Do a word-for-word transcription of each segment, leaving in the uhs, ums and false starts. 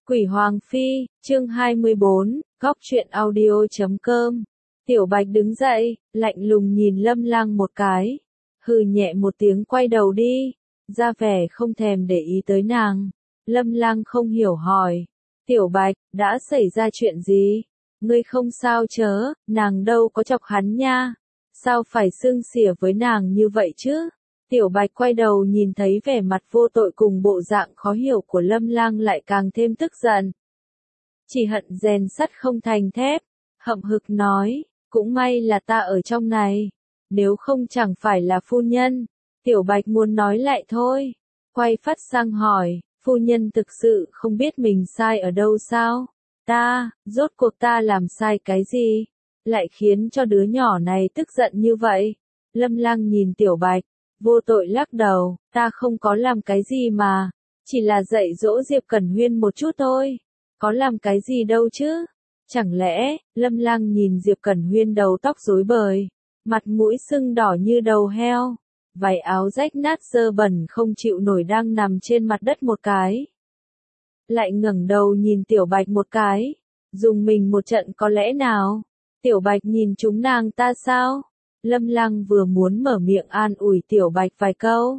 Quỷ Hoàng Phi, chương hai mươi bốn, góc truyện audio chấm com. Tiểu Bạch đứng dậy, lạnh lùng nhìn Lâm Lang một cái, hừ nhẹ một tiếng quay đầu đi, ra vẻ không thèm để ý tới nàng. Lâm Lang không hiểu hỏi, Tiểu Bạch, đã xảy ra chuyện gì? Ngươi không sao chớ, nàng đâu có chọc hắn nha, sao phải xưng xỉa với nàng như vậy chứ? Tiểu Bạch quay đầu nhìn thấy vẻ mặt vô tội cùng bộ dạng khó hiểu của Lâm Lang lại càng thêm tức giận. Chỉ hận rèn sắt không thành thép, hậm hực nói, cũng may là ta ở trong này, nếu không chẳng phải là phu nhân. Tiểu Bạch muốn nói lại thôi, quay phát sang hỏi, phu nhân thực sự không biết mình sai ở đâu sao? Ta, rốt cuộc ta làm sai cái gì? Lại khiến cho đứa nhỏ này tức giận như vậy? Lâm Lang nhìn Tiểu Bạch, vô tội lắc đầu, ta không có làm cái gì mà, chỉ là dạy dỗ Diệp Cẩn Huyên một chút thôi, có làm cái gì đâu chứ? Chẳng lẽ, Lâm Lang nhìn Diệp Cẩn Huyên đầu tóc rối bời, mặt mũi sưng đỏ như đầu heo, váy áo rách nát dơ bẩn không chịu nổi đang nằm trên mặt đất một cái. Lại ngẩng đầu nhìn Tiểu Bạch một cái, dùng mình một trận có lẽ nào? Tiểu Bạch nhìn chúng nàng ta sao? Lâm Lang vừa muốn mở miệng an ủi Tiểu Bạch vài câu,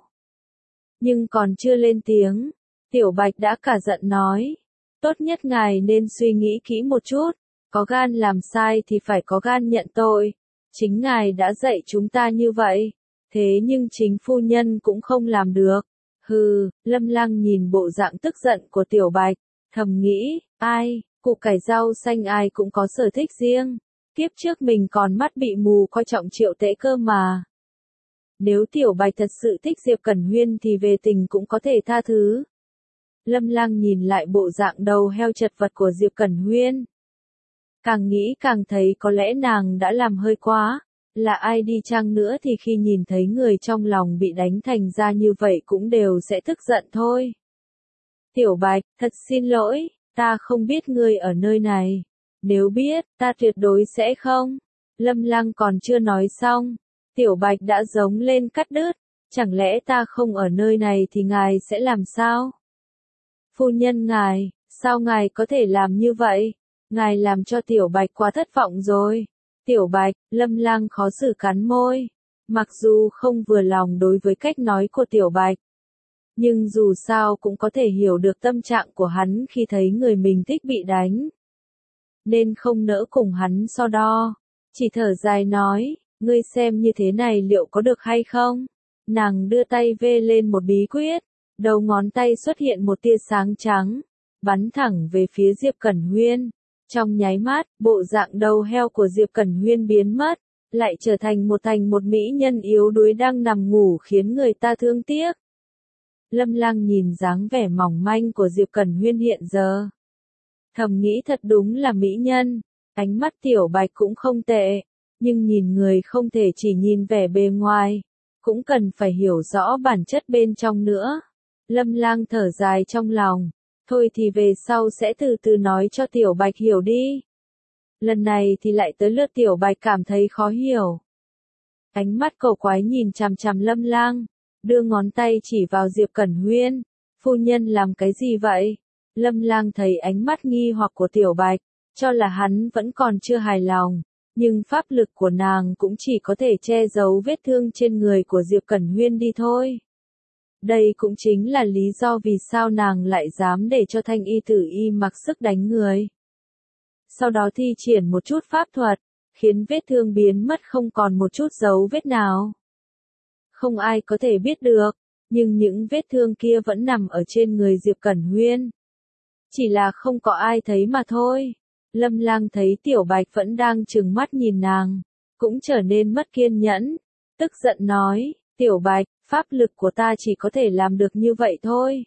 nhưng còn chưa lên tiếng, Tiểu Bạch đã cả giận nói, tốt nhất ngài nên suy nghĩ kỹ một chút, có gan làm sai thì phải có gan nhận tội, chính ngài đã dạy chúng ta như vậy, thế nhưng chính phu nhân cũng không làm được. Hừ, Lâm Lang nhìn bộ dạng tức giận của Tiểu Bạch, thầm nghĩ, ai, củ cải rau xanh ai cũng có sở thích riêng. Kiếp trước mình còn mắt bị mù coi trọng Triệu Tễ cơ mà. Nếu Tiểu Bạch thật sự thích Diệp Cẩn Huyên thì về tình cũng có thể tha thứ. Lâm Lang nhìn lại bộ dạng đầu heo chật vật của Diệp Cẩn Huyên. Càng nghĩ càng thấy có lẽ nàng đã làm hơi quá, là ai đi chăng nữa thì khi nhìn thấy người trong lòng bị đánh thành ra như vậy cũng đều sẽ tức giận thôi. Tiểu Bạch, thật xin lỗi, ta không biết ngươi ở nơi này. Nếu biết, ta tuyệt đối sẽ không. Lâm Lang còn chưa nói xong, Tiểu Bạch đã giống lên cắt đứt, chẳng lẽ ta không ở nơi này thì ngài sẽ làm sao? Phu nhân ngài, sao ngài có thể làm như vậy? Ngài làm cho Tiểu Bạch quá thất vọng rồi. Tiểu Bạch, Lâm Lang khó xử cắn môi, mặc dù không vừa lòng đối với cách nói của Tiểu Bạch, nhưng dù sao cũng có thể hiểu được tâm trạng của hắn khi thấy người mình thích bị đánh, nên không nỡ cùng hắn so đo, chỉ thở dài nói, ngươi xem như thế này liệu có được hay không? Nàng đưa tay vê lên một bí quyết, đầu ngón tay xuất hiện một tia sáng trắng, bắn thẳng về phía Diệp Cẩn Huyên. Trong nháy mắt, bộ dạng đầu heo của Diệp Cẩn Huyên biến mất, lại trở thành một thành một mỹ nhân yếu đuối đang nằm ngủ khiến người ta thương tiếc. Lâm Lang nhìn dáng vẻ mỏng manh của Diệp Cẩn Huyên hiện giờ, thầm nghĩ thật đúng là mỹ nhân, ánh mắt Tiểu Bạch cũng không tệ, nhưng nhìn người không thể chỉ nhìn vẻ bề ngoài, cũng cần phải hiểu rõ bản chất bên trong nữa. Lâm Lang thở dài trong lòng, thôi thì về sau sẽ từ từ nói cho Tiểu Bạch hiểu đi. Lần này thì lại tới lượt Tiểu Bạch cảm thấy khó hiểu. Ánh mắt cầu quái nhìn chằm chằm Lâm Lang, đưa ngón tay chỉ vào Diệp Cẩn Huyên, phu nhân làm cái gì vậy? Lâm Lang thấy ánh mắt nghi hoặc của Tiểu Bạch, cho là hắn vẫn còn chưa hài lòng, nhưng pháp lực của nàng cũng chỉ có thể che giấu vết thương trên người của Diệp Cẩn Huyên đi thôi. Đây cũng chính là lý do vì sao nàng lại dám để cho Thanh Y Tử Y mặc sức đánh người. Sau đó thi triển một chút pháp thuật, khiến vết thương biến mất không còn một chút dấu vết nào. Không ai có thể biết được, nhưng những vết thương kia vẫn nằm ở trên người Diệp Cẩn Huyên. Chỉ là không có ai thấy mà thôi. Lâm Lang thấy Tiểu Bạch vẫn đang trừng mắt nhìn nàng, cũng trở nên mất kiên nhẫn, tức giận nói, Tiểu Bạch, pháp lực của ta chỉ có thể làm được như vậy thôi.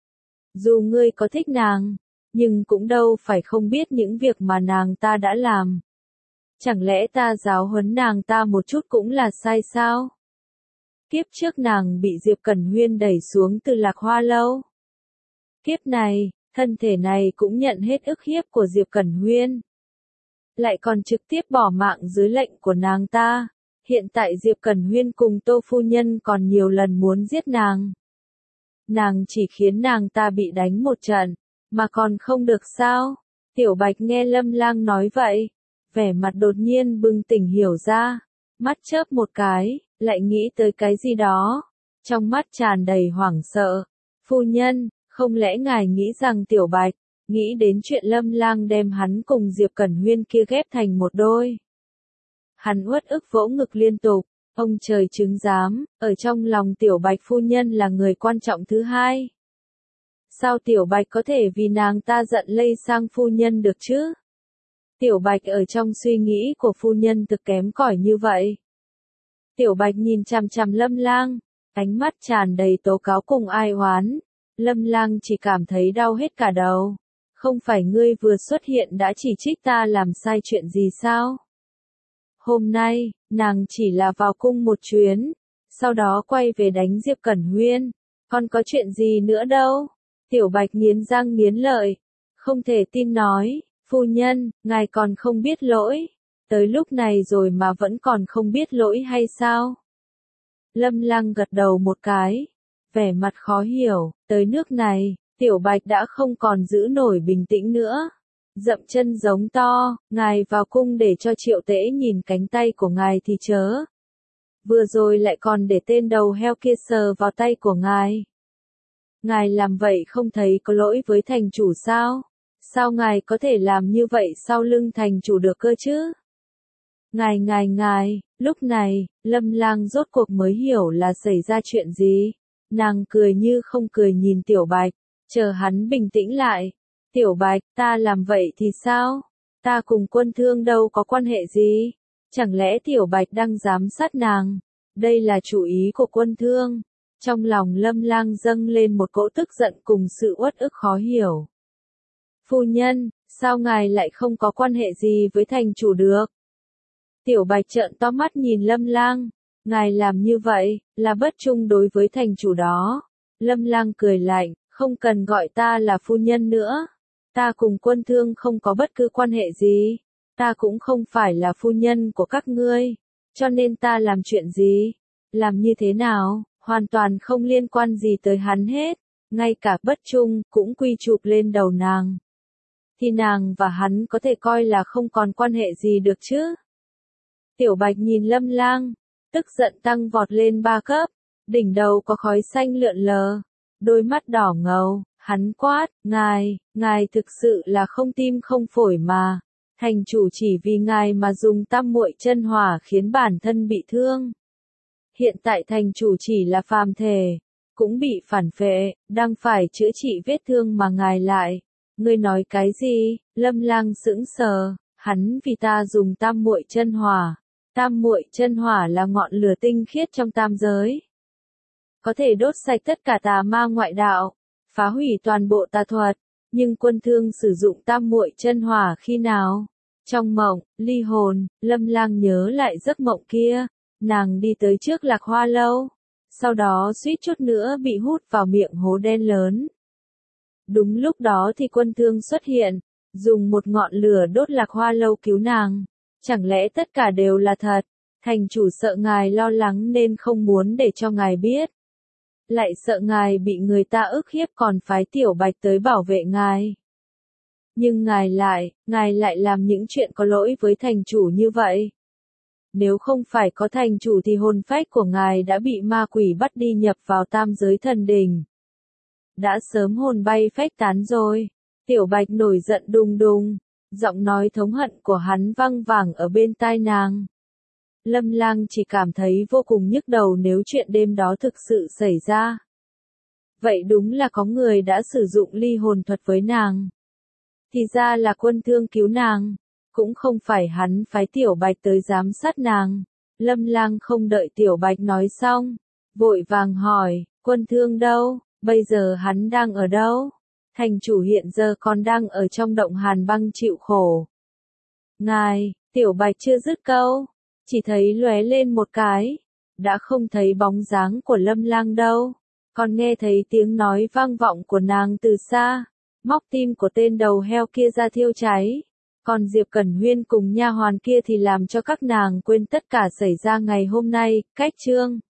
Dù ngươi có thích nàng, nhưng cũng đâu phải không biết những việc mà nàng ta đã làm. Chẳng lẽ ta giáo huấn nàng ta một chút cũng là sai sao? Kiếp trước nàng bị Diệp Cẩn Huyên đẩy xuống từ Lạc Hoa Lâu. Kiếp này, thân thể này cũng nhận hết ức hiếp của Diệp Cẩn Huyên. Lại còn trực tiếp bỏ mạng dưới lệnh của nàng ta. Hiện tại Diệp Cẩn Huyên cùng Tô Phu Nhân còn nhiều lần muốn giết nàng. Nàng chỉ khiến nàng ta bị đánh một trận, Mà còn không được sao? Tiểu Bạch nghe Lâm Lang nói vậy, vẻ mặt đột nhiên bừng tỉnh hiểu ra, mắt chớp một cái, lại nghĩ tới cái gì đó, trong mắt tràn đầy hoảng sợ. Phu nhân, không lẽ ngài nghĩ rằng Tiểu Bạch, nghĩ đến chuyện Lâm Lang đem hắn cùng Diệp Cẩn Huyên kia ghép thành một đôi. Hắn uất ức vỗ ngực liên tục, ông trời chứng giám, ở trong lòng Tiểu Bạch phu nhân là người quan trọng thứ hai. Sao Tiểu Bạch có thể vì nàng ta giận lây sang phu nhân được chứ? Tiểu Bạch ở trong suy nghĩ của phu nhân thực kém cỏi như vậy. Tiểu Bạch nhìn chằm chằm Lâm Lang, ánh mắt tràn đầy tố cáo cùng ai oán. Lâm Lang chỉ cảm thấy đau hết cả đầu. Không phải ngươi vừa xuất hiện đã chỉ trích ta làm sai chuyện gì sao? Hôm nay, nàng chỉ là vào cung một chuyến, sau đó quay về đánh Diệp Cẩn Huyên, còn có chuyện gì nữa đâu? Tiểu Bạch nghiến răng nghiến lợi, không thể tin nói, phu nhân, ngài còn không biết lỗi, tới lúc này rồi mà vẫn còn không biết lỗi hay sao? Lâm Lang gật đầu một cái, vẻ mặt khó hiểu, tới nước này, Tiểu Bạch đã không còn giữ nổi bình tĩnh nữa. Dậm chân giống to, ngài vào cung để cho Triệu Tễ nhìn cánh tay của ngài thì chớ. Vừa rồi lại còn để tên đầu heo kia sờ vào tay của ngài. Ngài làm vậy không thấy có lỗi với thành chủ sao? Sao ngài có thể làm như vậy sau lưng thành chủ được cơ chứ? Ngài ngài ngài, lúc này, Lâm Lang rốt cuộc mới hiểu là xảy ra chuyện gì. Nàng cười như không cười nhìn Tiểu Bạch, chờ hắn bình tĩnh lại. Tiểu Bạch, ta làm vậy thì sao? Ta cùng Quân Thương đâu có quan hệ gì? Chẳng lẽ Tiểu Bạch đang giám sát nàng? Đây là chủ ý của Quân Thương. Trong lòng Lâm Lang dâng lên một cỗ tức giận cùng sự uất ức khó hiểu. Phu nhân, sao ngài lại không có quan hệ gì với thành chủ được? Tiểu Bạch trợn to mắt nhìn Lâm Lang. Ngài làm như vậy, là bất trung đối với thành chủ đó. Lâm Lang cười lạnh, không cần gọi ta là phu nhân nữa. Ta cùng Quân Thương không có bất cứ quan hệ gì. Ta cũng không phải là phu nhân của các ngươi. Cho nên ta làm chuyện gì, làm như thế nào, hoàn toàn không liên quan gì tới hắn hết. Ngay cả bất trung, cũng quy chụp lên đầu nàng. Thì nàng và hắn có thể coi là không còn quan hệ gì được chứ? Tiểu Bạch nhìn Lâm Lang, tức giận tăng vọt lên ba cấp, đỉnh đầu có khói xanh lượn lờ, đôi mắt đỏ ngầu, hắn quát, ngài, ngài thực sự là không tim không phổi mà, thành chủ chỉ vì ngài mà dùng tam muội chân hỏa khiến bản thân bị thương. Hiện tại thành chủ chỉ là phàm thể, cũng bị phản phệ, đang phải chữa trị vết thương mà ngài lại. Ngươi nói cái gì? Lâm Lang sững sờ, hắn vì ta dùng tam muội chân hỏa. Tam muội chân hỏa là ngọn lửa tinh khiết trong tam giới. Có thể đốt sạch tất cả tà ma ngoại đạo, phá hủy toàn bộ tà thuật, nhưng Quân Thương sử dụng tam muội chân hỏa khi nào? Trong mộng, ly hồn, Lâm Lang nhớ lại giấc mộng kia, nàng đi tới trước Lạc Hoa lâu, sau đó suýt chút nữa bị hút vào miệng hố đen lớn. Đúng lúc đó thì Quân Thương xuất hiện, dùng một ngọn lửa đốt Lạc Hoa lâu cứu nàng. Chẳng lẽ tất cả đều là thật? Thành chủ sợ ngài lo lắng nên không muốn để cho ngài biết. Lại sợ ngài bị người ta ức hiếp còn phái Tiểu Bạch tới bảo vệ ngài. Nhưng ngài lại, ngài lại làm những chuyện có lỗi với thành chủ như vậy. Nếu không phải có thành chủ thì hồn phách của ngài đã bị ma quỷ bắt đi nhập vào tam giới thần đình. Đã sớm hồn bay phách tán rồi. Tiểu Bạch nổi giận đùng đùng. Giọng nói thống hận của hắn vang vẳng ở bên tai nàng. Lâm Lang chỉ cảm thấy vô cùng nhức đầu nếu chuyện đêm đó thực sự xảy ra. Vậy đúng là có người đã sử dụng ly hồn thuật với nàng. Thì ra là Quân Thương cứu nàng, cũng không phải hắn phái Tiểu Bạch tới giám sát nàng. Lâm Lang không đợi Tiểu Bạch nói xong, vội vàng hỏi, Quân Thương đâu, bây giờ hắn đang ở đâu? Thành chủ hiện giờ còn đang ở trong động hàn băng chịu khổ. Ngài, Tiểu Bạch chưa dứt câu, chỉ thấy lóe lên một cái, đã không thấy bóng dáng của Lâm Lang đâu, còn nghe thấy tiếng nói vang vọng của nàng từ xa, móc tim của tên đầu heo kia ra thiêu cháy, còn Diệp Cẩn Huyên cùng nha hoàn kia thì làm cho các nàng quên tất cả xảy ra ngày hôm nay. Cách chương